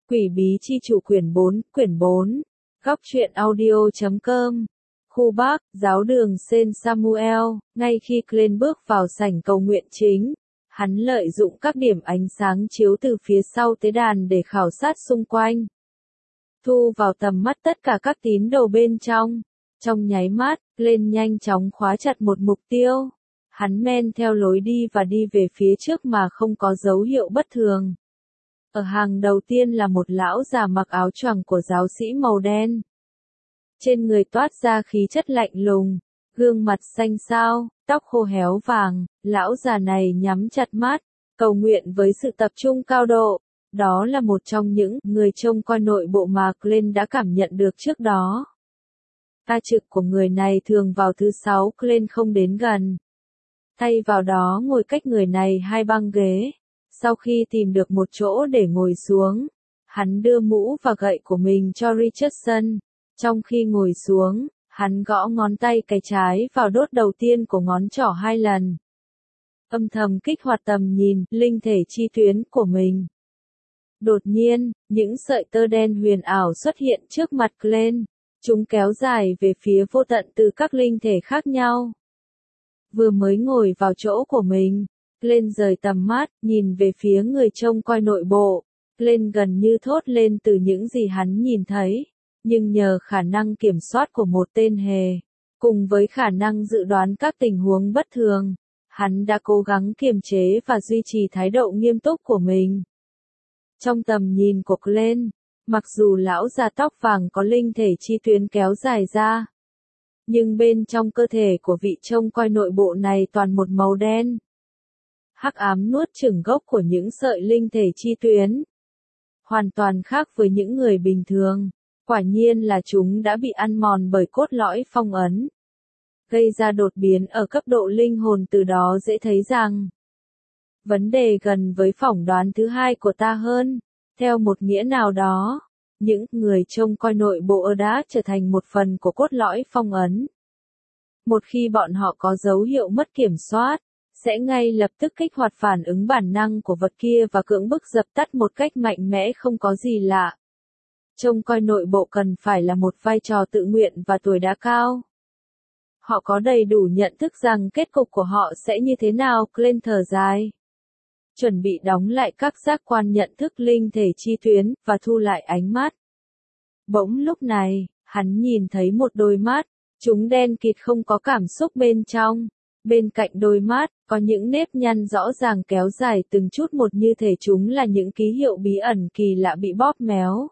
Quỷ bí chi chủ quyển 4. Góc truyện audio.com. Khu Bắc, giáo đường Saint Samuel, ngay khi Glenn bước vào sảnh cầu nguyện chính, hắn lợi dụng các điểm ánh sáng chiếu từ phía sau tế đàn để khảo sát xung quanh. Thu vào tầm mắt tất cả các tín đồ bên trong. Trong nháy mắt, Glenn nhanh chóng khóa chặt một mục tiêu. Hắn men theo lối đi và đi về phía trước mà không có dấu hiệu bất thường. Ở hàng đầu tiên là một lão già mặc áo choàng của giáo sĩ màu đen. Trên người toát ra khí chất lạnh lùng, gương mặt xanh xao, tóc khô héo vàng, lão già này nhắm chặt mắt, cầu nguyện với sự tập trung cao độ. Đó là một trong những người trông coi nội bộ mà Glenn đã cảm nhận được trước đó. Ca trực của người này thường vào thứ sáu, Glenn không đến gần. Thay vào đó ngồi cách người này 2 băng ghế. Sau khi tìm được một chỗ để ngồi xuống, hắn đưa mũ và gậy của mình cho Richardson. Trong khi ngồi xuống, hắn gõ ngón tay cái trái vào đốt đầu tiên của ngón trỏ 2 lần. Âm thầm kích hoạt tầm nhìn, linh thể chi tuyến của mình. Đột nhiên, những sợi tơ đen huyền ảo xuất hiện trước mặt Glenn. Chúng kéo dài về phía vô tận từ các linh thể khác nhau. Vừa mới ngồi vào chỗ của mình, Glenn rời tầm mắt, nhìn về phía người trông coi nội bộ. Glenn gần như thốt lên từ những gì hắn nhìn thấy, nhưng nhờ khả năng kiểm soát của một tên hề, cùng với khả năng dự đoán các tình huống bất thường, hắn đã cố gắng kiềm chế và duy trì thái độ nghiêm túc của mình. Trong tầm nhìn của Glenn, mặc dù lão già tóc vàng có linh thể chi tuyến kéo dài ra, nhưng bên trong cơ thể của vị trông coi nội bộ này toàn một màu đen. Hắc ám nuốt chửng gốc của những sợi linh thể chi tuyến. Hoàn toàn khác với những người bình thường, quả nhiên là chúng đã bị ăn mòn bởi cốt lõi phong ấn. Gây ra đột biến ở cấp độ linh hồn, từ đó dễ thấy rằng vấn đề gần với phỏng đoán thứ hai của ta hơn. Theo một nghĩa nào đó, những người trông coi nội bộ đã trở thành một phần của cốt lõi phong ấn. Một khi bọn họ có dấu hiệu mất kiểm soát, sẽ ngay lập tức kích hoạt phản ứng bản năng của vật kia và cưỡng bức dập tắt một cách mạnh mẽ, không có gì lạ. Trông coi nội bộ cần phải là một vai trò tự nguyện và tuổi đã cao. Họ có đầy đủ nhận thức rằng kết cục của họ sẽ như thế nào. Glenn thở dài, chuẩn bị đóng lại các giác quan nhận thức linh thể chi tuyến, và thu lại ánh mắt. Bỗng lúc này, hắn nhìn thấy một đôi mắt, chúng đen kịt không có cảm xúc bên trong. Bên cạnh đôi mắt, có những nếp nhăn rõ ràng kéo dài từng chút một, như thể chúng là những ký hiệu bí ẩn kỳ lạ bị bóp méo.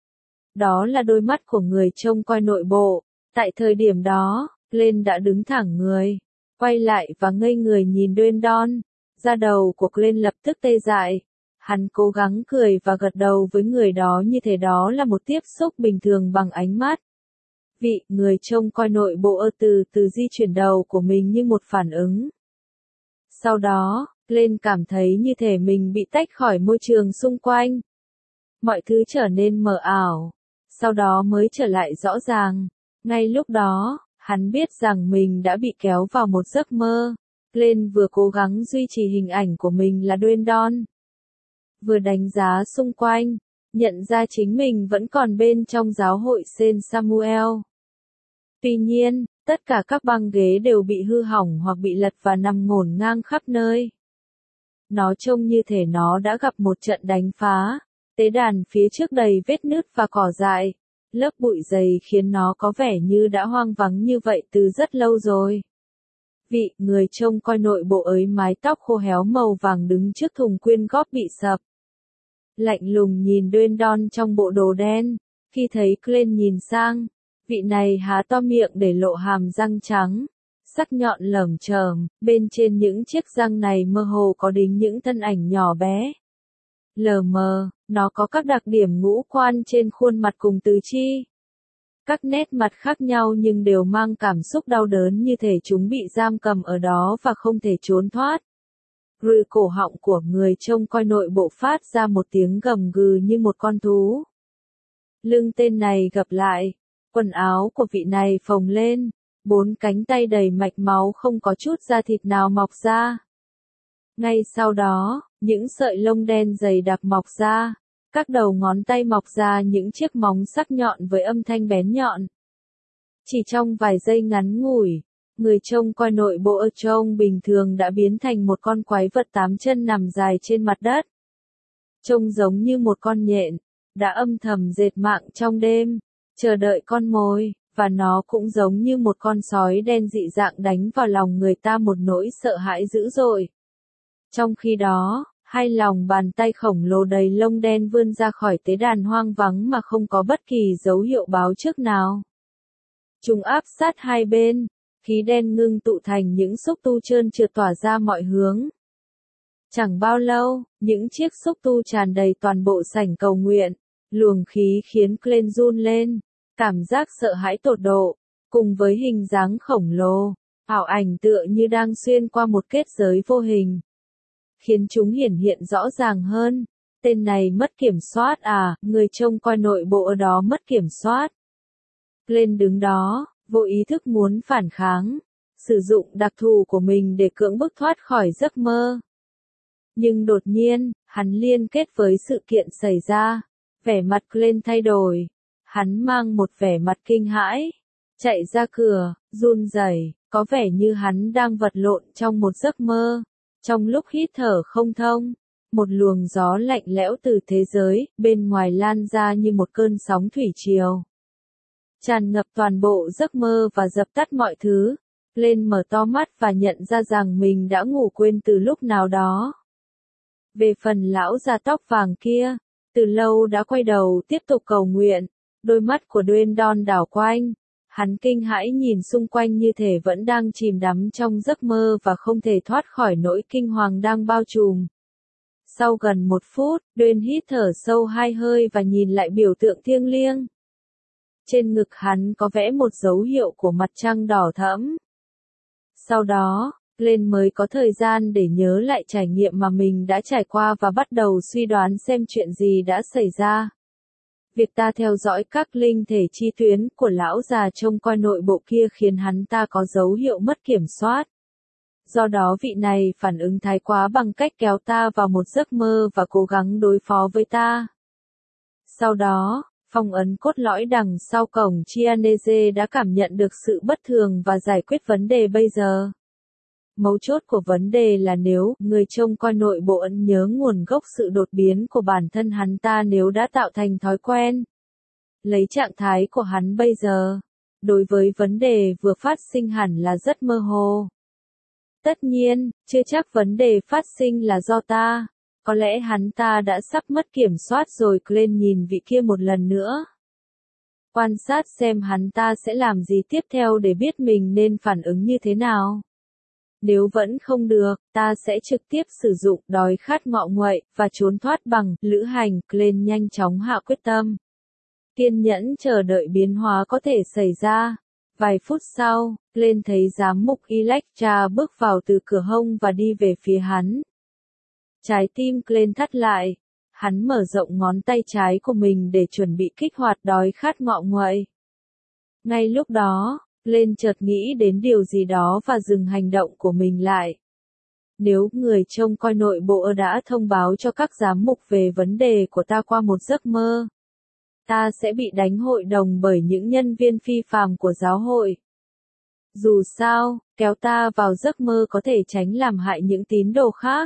Đó là đôi mắt của người trông coi nội bộ. Tại thời điểm đó, Glenn đã đứng thẳng người, quay lại và ngây người nhìn Brandon. Da đầu của Glenn lập tức tê dại. Hắn cố gắng cười và gật đầu với người đó như thể đó là một tiếp xúc bình thường bằng ánh mắt. Vị người trông coi nội bộ từ từ di chuyển đầu của mình như một phản ứng. Sau đó, Glenn cảm thấy như thể mình bị tách khỏi môi trường xung quanh. Mọi thứ trở nên mờ ảo, sau đó mới trở lại rõ ràng. Ngay lúc đó, hắn biết rằng mình đã bị kéo vào một giấc mơ. Glenn vừa cố gắng duy trì hình ảnh của mình là Brandon, vừa đánh giá xung quanh, nhận ra chính mình vẫn còn bên trong giáo hội Saint Samuel. Tuy nhiên, tất cả các băng ghế đều bị hư hỏng hoặc bị lật và nằm ngổn ngang khắp nơi. Nó trông như thể nó đã gặp một trận đánh phá. Tế đàn phía trước đầy vết nứt và cỏ dại. Lớp bụi dày khiến nó có vẻ như đã hoang vắng như vậy từ rất lâu rồi. Vị người trông coi nội bộ ấy mái tóc khô héo màu vàng đứng trước thùng quyên góp bị sập. Lạnh lùng nhìn Brandon trong bộ đồ đen. Khi thấy Glenn nhìn sang, vị này há to miệng để lộ hàm răng trắng, sắc nhọn lởm chởm. Bên trên những chiếc răng này mơ hồ có đính những thân ảnh nhỏ bé. Lờ mờ, nó có các đặc điểm ngũ quan trên khuôn mặt cùng tứ chi. Các nét mặt khác nhau nhưng đều mang cảm xúc đau đớn, như thể chúng bị giam cầm ở đó và không thể trốn thoát. Rừ cổ họng của người trông coi nội bộ phát ra một tiếng gầm gừ như một con thú. Lưng tên này gập lại, quần áo của vị này phồng lên, 4 cánh tay đầy mạch máu không có chút da thịt nào mọc ra. Ngay sau đó, những sợi lông đen dày đặc mọc ra, Các đầu ngón tay mọc ra những chiếc móng sắc nhọn với âm thanh bén nhọn. Chỉ trong vài giây ngắn ngủi, người trông coi nội bộ ở trông bình thường đã biến thành một con quái vật 8 chân nằm dài trên mặt đất. Trông giống như một con nhện, đã âm thầm dệt mạng trong đêm, chờ đợi con mồi, và nó cũng giống như một con sói đen dị dạng đánh vào lòng người ta một nỗi sợ hãi dữ dội. Trong khi đó, hai lòng bàn tay khổng lồ đầy lông đen vươn ra khỏi tế đàn hoang vắng mà không có bất kỳ dấu hiệu báo trước nào. Chúng áp sát hai bên, khí đen ngưng tụ thành những xúc tu trơn trượt tỏa ra mọi hướng. Chẳng bao lâu, những chiếc xúc tu tràn đầy toàn bộ sảnh cầu nguyện, luồng khí khiến Glenn run lên, cảm giác sợ hãi tột độ, cùng với hình dáng khổng lồ, ảo ảnh tựa như đang xuyên qua một kết giới vô hình, khiến chúng hiển hiện rõ ràng hơn. Tên này mất kiểm soát à, người trông coi nội bộ ở đó mất kiểm soát. Glenn đứng đó, vô ý thức muốn phản kháng, sử dụng đặc thù của mình để cưỡng bức thoát khỏi giấc mơ. Nhưng đột nhiên, hắn liên kết với sự kiện xảy ra, vẻ mặt Glenn thay đổi, hắn mang một vẻ mặt kinh hãi, chạy ra cửa, run rẩy, có vẻ như hắn đang vật lộn trong một giấc mơ. Trong lúc hít thở không thông, một luồng gió lạnh lẽo từ thế giới bên ngoài lan ra như một cơn sóng thủy triều, tràn ngập toàn bộ giấc mơ và dập tắt mọi thứ. Glenn mở to mắt và nhận ra rằng mình đã ngủ quên từ lúc nào đó. Về phần lão già tóc vàng kia, từ lâu đã quay đầu tiếp tục cầu nguyện, đôi mắt của Don đảo quanh. Hắn kinh hãi nhìn xung quanh như thể vẫn đang chìm đắm trong giấc mơ và không thể thoát khỏi nỗi kinh hoàng đang bao trùm. Sau gần 1 phút, Don hít thở sâu 2 hơi và nhìn lại biểu tượng thiêng liêng. Trên ngực hắn có vẽ một dấu hiệu của mặt trăng đỏ thẫm. Sau đó, Glenn mới có thời gian để nhớ lại trải nghiệm mà mình đã trải qua và bắt đầu suy đoán xem chuyện gì đã xảy ra. Việc ta theo dõi các linh thể chi tuyến của lão già trông coi nội bộ kia khiến hắn ta có dấu hiệu mất kiểm soát. Do đó vị này phản ứng thái quá bằng cách kéo ta vào một giấc mơ và cố gắng đối phó với ta. Sau đó, phong ấn cốt lõi đằng sau cổng Chianese đã cảm nhận được sự bất thường và giải quyết vấn đề bây giờ. Mấu chốt của vấn đề là nếu người trông coi nội bộ ẩn nhớ nguồn gốc sự đột biến của bản thân hắn ta nếu đã tạo thành thói quen. Lấy trạng thái của hắn bây giờ, đối với vấn đề vừa phát sinh hẳn là rất mơ hồ. Tất nhiên, chưa chắc vấn đề phát sinh là do ta. Có lẽ hắn ta đã sắp mất kiểm soát rồi. Glenn nhìn vị kia một lần nữa. Quan sát xem hắn ta sẽ làm gì tiếp theo để biết mình nên phản ứng như thế nào. Nếu vẫn không được, ta sẽ trực tiếp sử dụng đói khát ngọ nguậy và trốn thoát bằng lữ hành. Glenn nhanh chóng hạ quyết tâm. Kiên nhẫn chờ đợi biến hóa có thể xảy ra. Vài phút sau, Glenn thấy giám mục Electra bước vào từ cửa hông và đi về phía hắn. Trái tim Glenn thắt lại. Hắn mở rộng ngón tay trái của mình để chuẩn bị kích hoạt đói khát ngọ nguậy. Ngay lúc đó, Glenn chợt nghĩ đến điều gì đó và dừng hành động của mình lại. Nếu người trông coi nội bộ đã thông báo cho các giám mục về vấn đề của ta qua một giấc mơ, ta sẽ bị đánh hội đồng bởi những nhân viên phi phàm của giáo hội. Dù sao, kéo ta vào giấc mơ có thể tránh làm hại những tín đồ khác.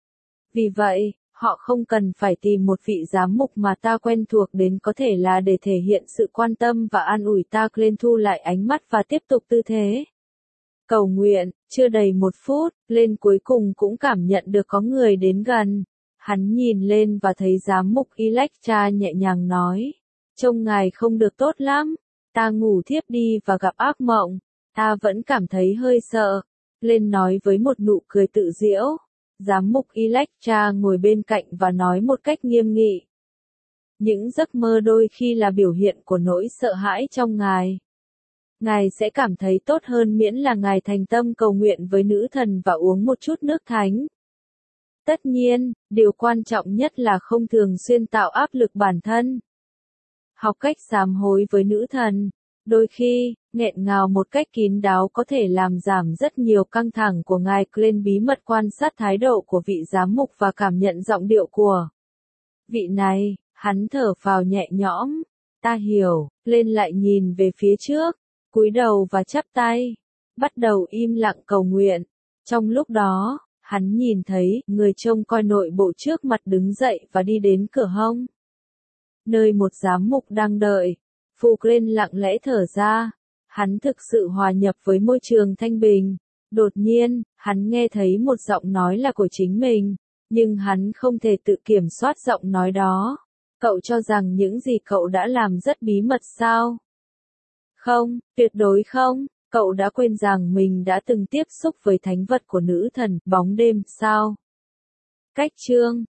Vì vậy, họ không cần phải tìm một vị giám mục mà ta quen thuộc đến có thể là để thể hiện sự quan tâm và an ủi ta. Glenn thu lại ánh mắt và tiếp tục tư thế cầu nguyện. Chưa đầy 1 phút, Glenn cuối cùng cũng cảm nhận được có người đến gần. Hắn nhìn lên và thấy giám mục Electra nhẹ nhàng nói, trông ngài không được tốt lắm, ta ngủ thiếp đi và gặp ác mộng, ta vẫn cảm thấy hơi sợ. Glenn nói với một nụ cười tự giễu. Giám mục Electra ngồi bên cạnh và nói một cách nghiêm nghị. Những giấc mơ đôi khi là biểu hiện của nỗi sợ hãi trong ngài. Ngài sẽ cảm thấy tốt hơn miễn là ngài thành tâm cầu nguyện với nữ thần và uống một chút nước thánh. Tất nhiên, điều quan trọng nhất là không thường xuyên tạo áp lực bản thân. Học cách sám hối với nữ thần. Đôi khi, nghẹn ngào một cách kín đáo có thể làm giảm rất nhiều căng thẳng của ngài. Glenn bí mật quan sát thái độ của vị giám mục và cảm nhận giọng điệu của vị này. Hắn thở phào nhẹ nhõm. Ta hiểu, lên lại nhìn về phía trước, cúi đầu và chắp tay, bắt đầu im lặng cầu nguyện. Trong lúc đó, hắn nhìn thấy người trông coi nội bộ trước mặt đứng dậy và đi đến cửa hông, nơi một giám mục đang đợi. Franklin lặng lẽ thở ra, hắn thực sự hòa nhập với môi trường thanh bình. Đột nhiên, hắn nghe thấy một giọng nói là của chính mình, nhưng hắn không thể tự kiểm soát giọng nói đó. Cậu cho rằng những gì cậu đã làm rất bí mật sao? Không, tuyệt đối không. Cậu đã quên rằng mình đã từng tiếp xúc với thánh vật của nữ thần, bóng đêm, sao? Cách chương